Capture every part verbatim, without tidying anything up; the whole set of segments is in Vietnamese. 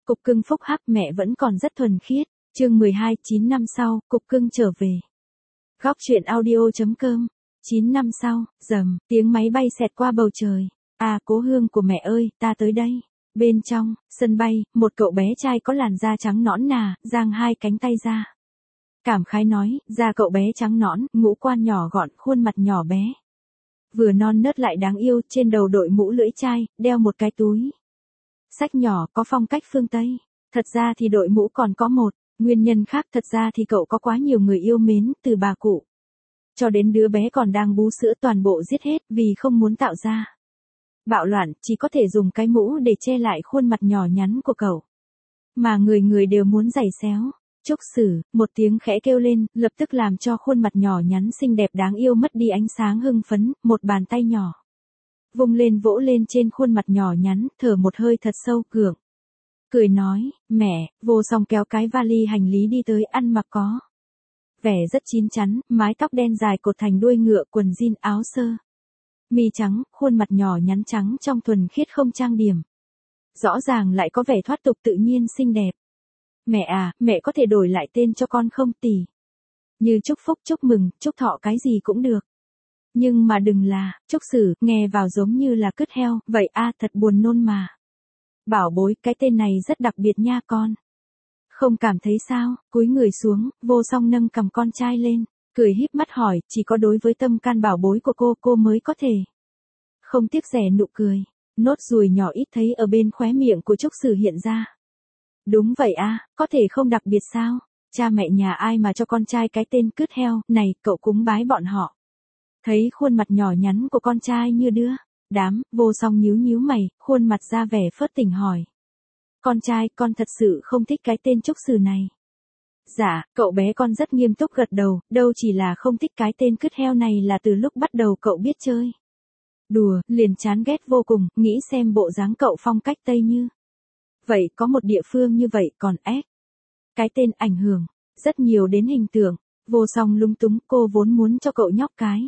Cục cưng phúc hắc mẹ vẫn còn rất thuần khiết. Chương mười hai, chín năm sau, cục cưng trở về. Góc truyện audio chấm com. chín năm sau, rầm, tiếng máy bay xẹt qua bầu trời. À, cố hương của mẹ ơi, ta tới đây. Bên trong sân bay, một cậu bé trai có làn da trắng nõn nà, giang hai cánh tay ra. Cảm khái nói, da cậu bé trắng nõn, ngũ quan nhỏ gọn, khuôn mặt nhỏ bé. Vừa non nớt lại đáng yêu, trên đầu đội mũ lưỡi chai, đeo một cái túi xách nhỏ, có phong cách phương Tây. Thật ra thì đội mũ còn có một nguyên nhân khác, thật ra thì cậu có quá nhiều người yêu mến, từ bà cụ cho đến đứa bé còn đang bú sữa toàn bộ giết hết vì không muốn tạo ra bạo loạn, chỉ có thể dùng cái mũ để che lại khuôn mặt nhỏ nhắn của cậu. Mà người người đều muốn giày xéo. Trúc Sử, một tiếng khẽ kêu lên, lập tức làm cho khuôn mặt nhỏ nhắn xinh đẹp đáng yêu mất đi ánh sáng hưng phấn, một bàn tay nhỏ vung lên vỗ lên trên khuôn mặt nhỏ nhắn, thở một hơi thật sâu, gượng cười nói, mẹ. Vô Song kéo cái vali hành lý đi tới, ăn mặc có vẻ rất chín chắn, mái tóc đen dài cột thành đuôi ngựa, quần jean, áo sơ mi trắng, khuôn mặt nhỏ nhắn trắng trong thuần khiết không trang điểm. Rõ ràng lại có vẻ thoát tục tự nhiên xinh đẹp. Mẹ à, mẹ có thể đổi lại tên cho con không tỷ? Như chúc phúc, chúc mừng, chúc thọ cái gì cũng được. Nhưng mà đừng là, Trúc Sử, nghe vào giống như là cứt heo, vậy a à, thật buồn nôn mà. Bảo bối, cái tên này rất đặc biệt nha con. Không cảm thấy sao? Cúi người xuống, Vô Song nâng cầm con trai lên, cười híp mắt hỏi, chỉ có đối với tâm can bảo bối của cô, cô mới có thể không tiếc rẻ nụ cười. Nốt ruồi nhỏ ít thấy ở bên khóe miệng của Trúc Sử hiện ra. Đúng vậy a, à, có thể không đặc biệt sao? Cha mẹ nhà ai mà cho con trai cái tên cứt heo, này, cậu cúng bái bọn họ. Thấy khuôn mặt nhỏ nhắn của con trai như đứa đám, Vô Song nhíu nhíu mày, khuôn mặt ra vẻ phớt tình hỏi. Con trai, con thật sự không thích cái tên Trúc Sử này. Dạ, cậu bé con rất nghiêm túc gật đầu, đâu chỉ là không thích cái tên cứt heo này là từ lúc bắt đầu cậu biết chơi đùa, liền chán ghét vô cùng, nghĩ xem bộ dáng cậu phong cách Tây như vậy có một địa phương như vậy còn ép. Cái tên ảnh hưởng rất nhiều đến hình tượng. Vô Song lung túng, cô vốn muốn cho cậu nhóc cái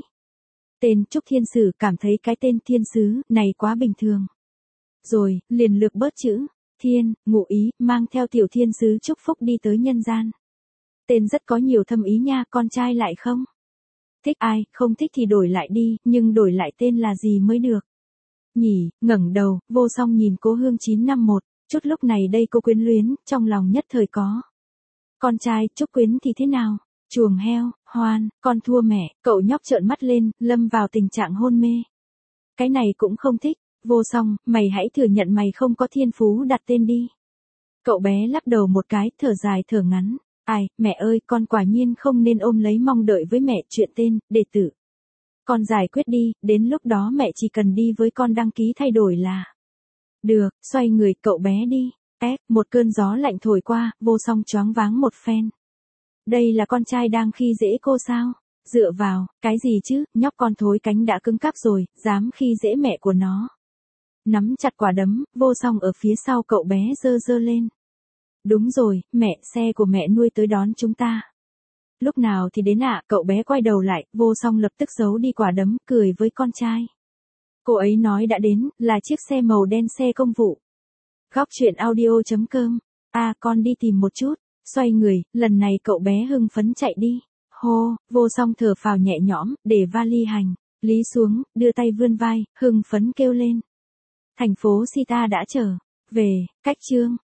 tên Trúc Thiên Sử, cảm thấy cái tên Thiên Sứ này quá bình thường. Rồi, liền lược bớt chữ Thiên, ngụ ý, mang theo tiểu thiên sứ chúc phúc đi tới nhân gian. Tên rất có nhiều thâm ý nha, con trai lại không thích ai, không thích thì đổi lại đi, nhưng đổi lại tên là gì mới được nhỉ? Ngẩng đầu, Vô Song nhìn cố hương chín năm một, chút lúc này đây cô quyến luyến, trong lòng nhất thời có. Con trai, Trúc Quyến thì thế nào? Chuồng heo, Hoan, con thua mẹ, cậu nhóc trợn mắt lên, lâm vào tình trạng hôn mê. Cái này cũng không thích. Vô Song, mày hãy thừa nhận mày không có thiên phú đặt tên đi. Cậu bé lắc đầu một cái, thở dài thở ngắn. Ai, mẹ ơi, con quả nhiên không nên ôm lấy mong đợi với mẹ chuyện tên, đệ tử. Con giải quyết đi, đến lúc đó mẹ chỉ cần đi với con đăng ký thay đổi là được. Xoay người, cậu bé đi. Ép, một cơn gió lạnh thổi qua, Vô Song choáng váng một phen. Đây là con trai đang khi dễ cô sao? Dựa vào, cái gì chứ, nhóc con thối cánh đã cứng cáp rồi, dám khi dễ mẹ của nó. Nắm chặt quả đấm, Vô Song ở phía sau cậu bé giơ giơ lên. Đúng rồi, mẹ, xe của mẹ nuôi tới đón chúng ta. Lúc nào thì đến ạ? À? Cậu bé quay đầu lại, Vô Song lập tức giấu đi quả đấm, cười với con trai. Cô ấy nói đã đến, là chiếc xe màu đen, xe công vụ. Góc truyện audio chấm com. À, con đi tìm một chút. Xoay người, lần này cậu bé hưng phấn chạy đi. Hô, Vô Song thở phào nhẹ nhõm, để vali hành lý xuống, đưa tay vươn vai, hưng phấn kêu lên. Thành phố Sita đã trở về. Cách chương